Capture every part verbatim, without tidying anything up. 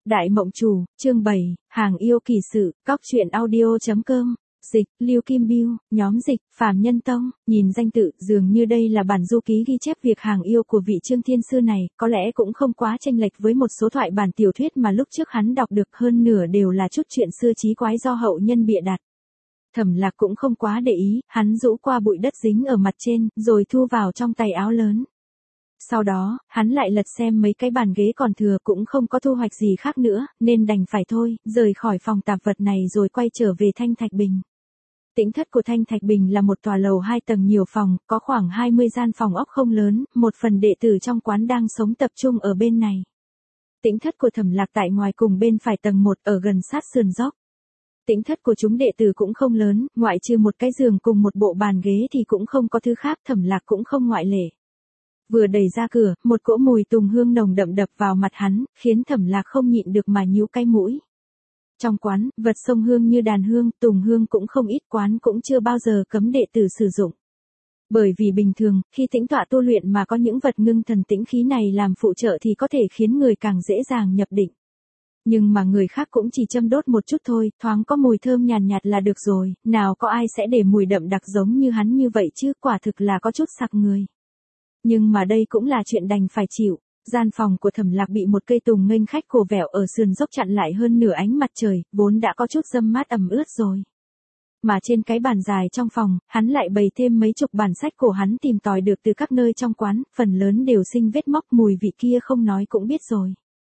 Đại Mộng Chủ, chương bảy, Hàng Yêu Kỳ Sự, Cóc Truyện Audio chấm com. Dịch, Lưu Kim Biêu, nhóm dịch, Phàm Nhân Tông, nhìn danh tự, dường như đây là bản du ký ghi chép việc hàng yêu của vị Trương Thiên Sư này, có lẽ cũng không quá chênh lệch với một số thoại bản tiểu thuyết mà lúc trước hắn đọc được, hơn nửa đều là chút chuyện xưa chí quái do hậu nhân bịa đặt. Thẩm Lạc cũng không quá để ý, hắn rũ qua bụi đất dính ở mặt trên, rồi thu vào trong tay áo lớn. Sau đó, hắn lại lật xem mấy cái bàn ghế còn thừa, cũng không có thu hoạch gì khác nữa, nên đành phải thôi, rời khỏi phòng tạp vật này rồi quay trở về Thanh Thạch Bình. Tĩnh thất của Thanh Thạch Bình là một tòa lầu hai tầng nhiều phòng, có khoảng hai mươi gian phòng ốc không lớn, một phần đệ tử trong quán đang sống tập trung ở bên này. Tĩnh thất của Thẩm Lạc tại ngoài cùng bên phải tầng một ở gần sát sườn dốc. Tĩnh thất của chúng đệ tử cũng không lớn, ngoại trừ một cái giường cùng một bộ bàn ghế thì cũng không có thứ khác, Thẩm Lạc cũng không ngoại lệ. Vừa đẩy ra cửa, một cỗ mùi tùng hương nồng đậm đập vào mặt hắn, khiến Thẩm Lạc không nhịn được mà nhíu cái mũi. Trong quán, vật xông hương như đàn hương, tùng hương cũng không ít, quán cũng chưa bao giờ cấm đệ tử sử dụng. Bởi vì bình thường, khi tĩnh tọa tu luyện mà có những vật ngưng thần tĩnh khí này làm phụ trợ thì có thể khiến người càng dễ dàng nhập định. Nhưng mà người khác cũng chỉ châm đốt một chút thôi, thoáng có mùi thơm nhàn nhạt, nhạt là được rồi, nào có ai sẽ để mùi đậm đặc giống như hắn như vậy chứ, quả thực là có chút sặc người. Nhưng mà đây cũng là chuyện đành phải chịu. Gian phòng của Thẩm Lạc bị một cây tùng nghênh khách cổ vẻo ở sườn dốc chặn lại hơn nửa ánh mặt trời, vốn đã có chút râm mát ẩm ướt rồi. Mà trên cái bàn dài trong phòng, hắn lại bày thêm mấy chục bản sách cổ hắn tìm tòi được từ các nơi trong quán, phần lớn đều sinh vết móc, mùi vị kia không nói cũng biết rồi.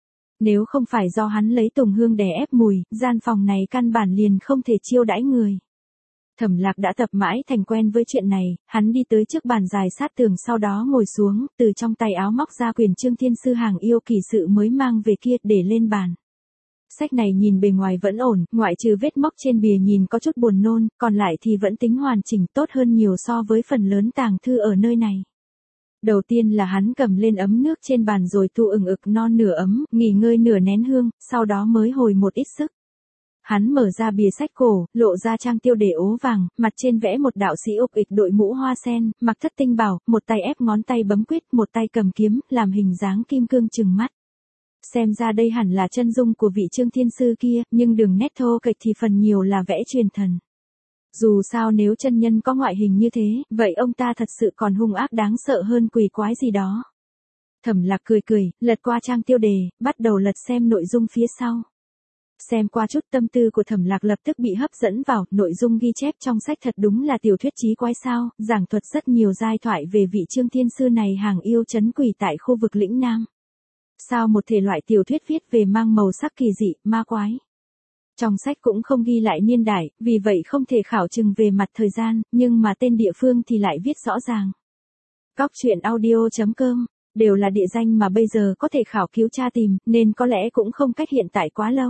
Nếu không phải do hắn lấy tùng hương đè ép mùi, gian phòng này căn bản liền không thể chiêu đãi người. Thẩm Lạc đã tập mãi thành quen với chuyện này, hắn đi tới trước bàn dài sát tường, sau đó ngồi xuống, từ trong tay áo móc ra quyển Trương Thiên Sư Hàng Yêu Kỳ Sự mới mang về kia, để lên bàn. Sách này nhìn bề ngoài vẫn ổn, ngoại trừ vết móc trên bìa nhìn có chút buồn nôn, còn lại thì vẫn tính hoàn chỉnh, tốt hơn nhiều so với phần lớn tàng thư ở nơi này. Đầu tiên là hắn cầm lên ấm nước trên bàn rồi tu ừng ực non nửa ấm, nghỉ ngơi nửa nén hương, sau đó mới hồi một ít sức. Hắn mở ra bìa sách cổ, lộ ra trang tiêu đề ố vàng, mặt trên vẽ một đạo sĩ ục ịch đội mũ hoa sen, mặc thất tinh bào, một tay ép ngón tay bấm quyết, một tay cầm kiếm, làm hình dáng kim cương trừng mắt. Xem ra đây hẳn là chân dung của vị Trương Thiên Sư kia, nhưng đường nét thô kệch thì phần nhiều là vẽ truyền thần. Dù sao nếu chân nhân có ngoại hình như thế, vậy ông ta thật sự còn hung ác đáng sợ hơn quỷ quái gì đó. Thẩm Lạc cười cười, lật qua trang tiêu đề, bắt đầu lật xem nội dung phía sau. Xem qua chút, tâm tư của Thẩm Lạc lập tức bị hấp dẫn vào, nội dung ghi chép trong sách thật đúng là tiểu thuyết chí quái sao, giảng thuật rất nhiều giai thoại về vị Trương Thiên Sư này hàng yêu trấn quỷ tại khu vực lĩnh Nam. Sao một thể loại tiểu thuyết viết về mang màu sắc kỳ dị, ma quái. Trong sách cũng không ghi lại niên đại, vì vậy không thể khảo chứng về mặt thời gian, nhưng mà tên địa phương thì lại viết rõ ràng. Cóc Truyện Audio chấm com, đều là địa danh mà bây giờ có thể khảo cứu tra tìm, nên có lẽ cũng không cách hiện tại quá lâu.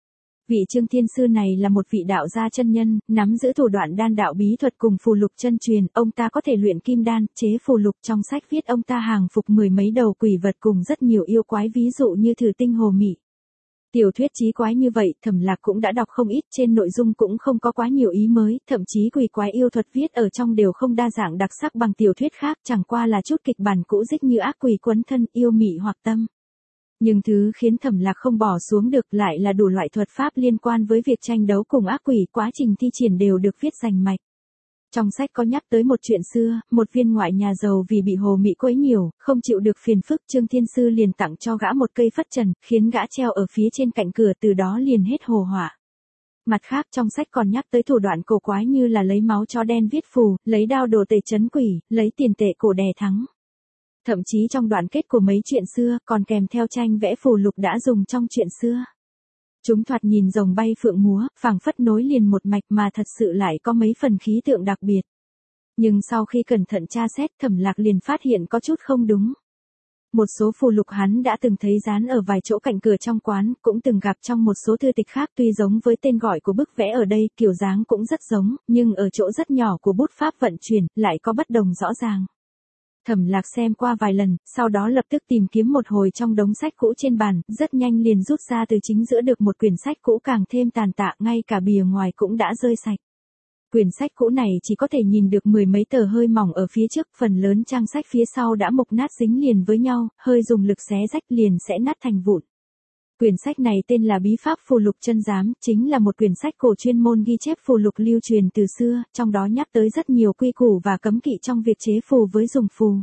Vị Trương Thiên Sư này là một vị đạo gia chân nhân, nắm giữ thủ đoạn đan đạo bí thuật cùng phù lục chân truyền, ông ta có thể luyện kim đan, chế phù lục, trong sách viết ông ta hàng phục mười mấy đầu quỷ vật cùng rất nhiều yêu quái, ví dụ như Thử Tinh Hồ Mị. Tiểu thuyết chí quái như vậy, Thẩm Lạc cũng đã đọc không ít, trên nội dung cũng không có quá nhiều ý mới, thậm chí quỷ quái yêu thuật viết ở trong đều không đa dạng đặc sắc bằng tiểu thuyết khác, chẳng qua là chút kịch bản cũ dích như ác quỷ quấn thân, yêu mị hoặc tâm. Nhưng thứ khiến Thẩm Lạc không bỏ xuống được lại là đủ loại thuật pháp liên quan với việc tranh đấu cùng ác quỷ, quá trình thi triển đều được viết rành mạch. Trong sách có nhắc tới một chuyện xưa, một viên ngoại nhà giàu vì bị hồ mị quấy nhiều, không chịu được phiền phức, Trương Thiên Sư liền tặng cho gã một cây phất trần, khiến gã treo ở phía trên cạnh cửa, từ đó liền hết hồ hỏa. Mặt khác trong sách còn nhắc tới thủ đoạn cổ quái như là lấy máu chó đen viết phù, lấy đao đồ tể trấn quỷ, lấy tiền tệ cổ đè thắng. Thậm chí trong đoạn kết của mấy chuyện xưa, còn kèm theo tranh vẽ phù lục đã dùng trong chuyện xưa. Chúng thoạt nhìn rồng bay phượng múa, phảng phất nối liền một mạch mà thật sự lại có mấy phần khí tượng đặc biệt. Nhưng sau khi cẩn thận tra xét, Thẩm Lạc liền phát hiện có chút không đúng. Một số phù lục hắn đã từng thấy dán ở vài chỗ cạnh cửa trong quán, cũng từng gặp trong một số thư tịch khác, tuy giống với tên gọi của bức vẽ ở đây, kiểu dáng cũng rất giống, nhưng ở chỗ rất nhỏ của bút pháp vận chuyển, lại có bất đồng rõ ràng. Thẩm Lạc xem qua vài lần, sau đó lập tức tìm kiếm một hồi trong đống sách cũ trên bàn, rất nhanh liền rút ra từ chính giữa được một quyển sách cũ càng thêm tàn tạ, ngay cả bìa ngoài cũng đã rơi sạch. Quyển sách cũ này chỉ có thể nhìn được mười mấy tờ hơi mỏng ở phía trước, phần lớn trang sách phía sau đã mục nát dính liền với nhau, hơi dùng lực xé rách liền sẽ nát thành vụn. Quyển sách này tên là Bí pháp phù lục chân giám, chính là một quyển sách cổ chuyên môn ghi chép phù lục lưu truyền từ xưa, trong đó nhắc tới rất nhiều quy củ và cấm kỵ trong việc chế phù với dùng phù.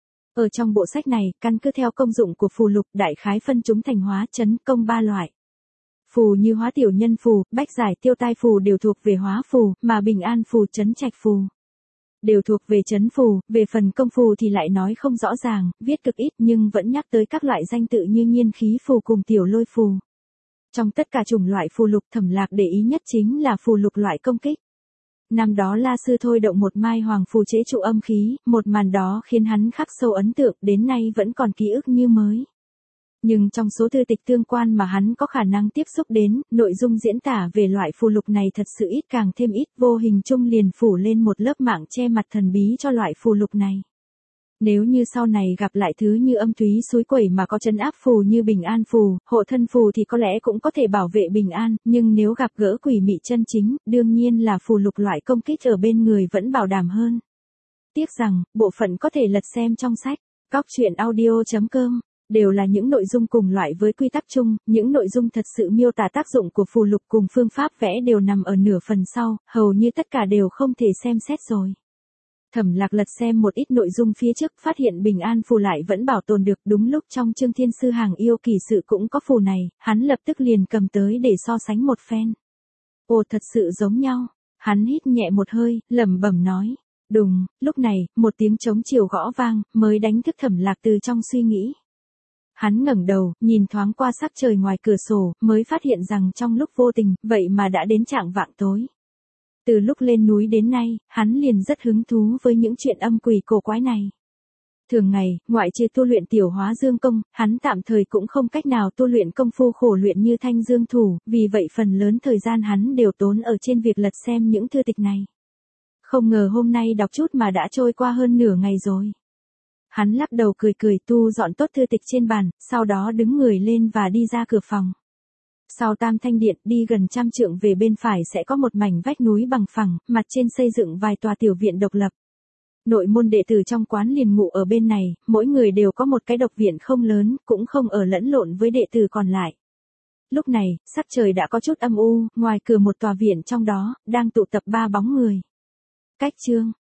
Ở trong bộ sách này, căn cứ theo công dụng của phù lục, đại khái phân chúng thành hóa, chấn, công ba loại. Phù như hóa tiểu nhân phù, bách giải, tiêu tai phù đều thuộc về hóa phù, mà bình an phù, chấn trạch phù đều thuộc về chấn phù. Về phần công phù thì lại nói không rõ ràng, viết cực ít nhưng vẫn nhắc tới các loại danh tự như nhiên khí phù cùng tiểu lôi phù. Trong tất cả chủng loại phù lục, Thẩm Lạc để ý nhất chính là phù lục loại công kích. Năm đó La Sư thôi động một mai hoàng phù chế trụ âm khí, một màn đó khiến hắn khắc sâu ấn tượng, đến nay vẫn còn ký ức như mới. Nhưng trong số thư tịch tương quan mà hắn có khả năng tiếp xúc đến, nội dung diễn tả về loại phù lục này thật sự ít càng thêm ít, vô hình chung liền phủ lên một lớp mạng che mặt thần bí cho loại phù lục này. Nếu như sau này gặp lại thứ như âm túy suối quẩy mà có trấn áp phù như bình an phù, hộ thân phù thì có lẽ cũng có thể bảo vệ bình an, nhưng nếu gặp gỡ quỷ mị chân chính, đương nhiên là phù lục loại công kích ở bên người vẫn bảo đảm hơn. Tiếc rằng, bộ phận có thể lật xem trong sách, cóc truyện audio chấm com. Đều là những nội dung cùng loại với quy tắc chung, những nội dung thật sự miêu tả tác dụng của phù lục cùng phương pháp vẽ đều nằm ở nửa phần sau, hầu như tất cả đều không thể xem xét rồi. Thẩm Lạc lật xem một ít nội dung phía trước, phát hiện bình an phù lại vẫn bảo tồn được, đúng lúc trong chương thiên sư hàng yêu kỳ sự cũng có phù này, hắn lập tức liền cầm tới để so sánh một phen. Ồ, thật sự giống nhau, hắn hít nhẹ một hơi, lẩm bẩm nói. Đùng, lúc này, một tiếng trống chiều gõ vang, mới đánh thức Thẩm Lạc từ trong suy nghĩ. Hắn ngẩng đầu, nhìn thoáng qua sắc trời ngoài cửa sổ, mới phát hiện rằng trong lúc vô tình, vậy mà đã đến chạng vạng tối. Từ lúc lên núi đến nay, hắn liền rất hứng thú với những chuyện âm quỷ cổ quái này. Thường ngày, ngoại trừ tu luyện tiểu hóa dương công, hắn tạm thời cũng không cách nào tu luyện công phu khổ luyện như thanh dương thủ, vì vậy phần lớn thời gian hắn đều tốn ở trên việc lật xem những thư tịch này. Không ngờ hôm nay đọc chút mà đã trôi qua hơn nửa ngày rồi. Hắn lắc đầu cười cười tu dọn tốt thư tịch trên bàn, sau đó đứng người lên và đi ra cửa phòng. Sau Tam Thanh Điện đi gần trăm trượng về bên phải sẽ có một mảnh vách núi bằng phẳng, mặt trên xây dựng vài tòa tiểu viện độc lập. Nội môn đệ tử trong quán liền ngụ ở bên này, mỗi người đều có một cái độc viện không lớn, cũng không ở lẫn lộn với đệ tử còn lại. Lúc này, sắc trời đã có chút âm u, ngoài cửa một tòa viện trong đó, đang tụ tập ba bóng người. Cách chương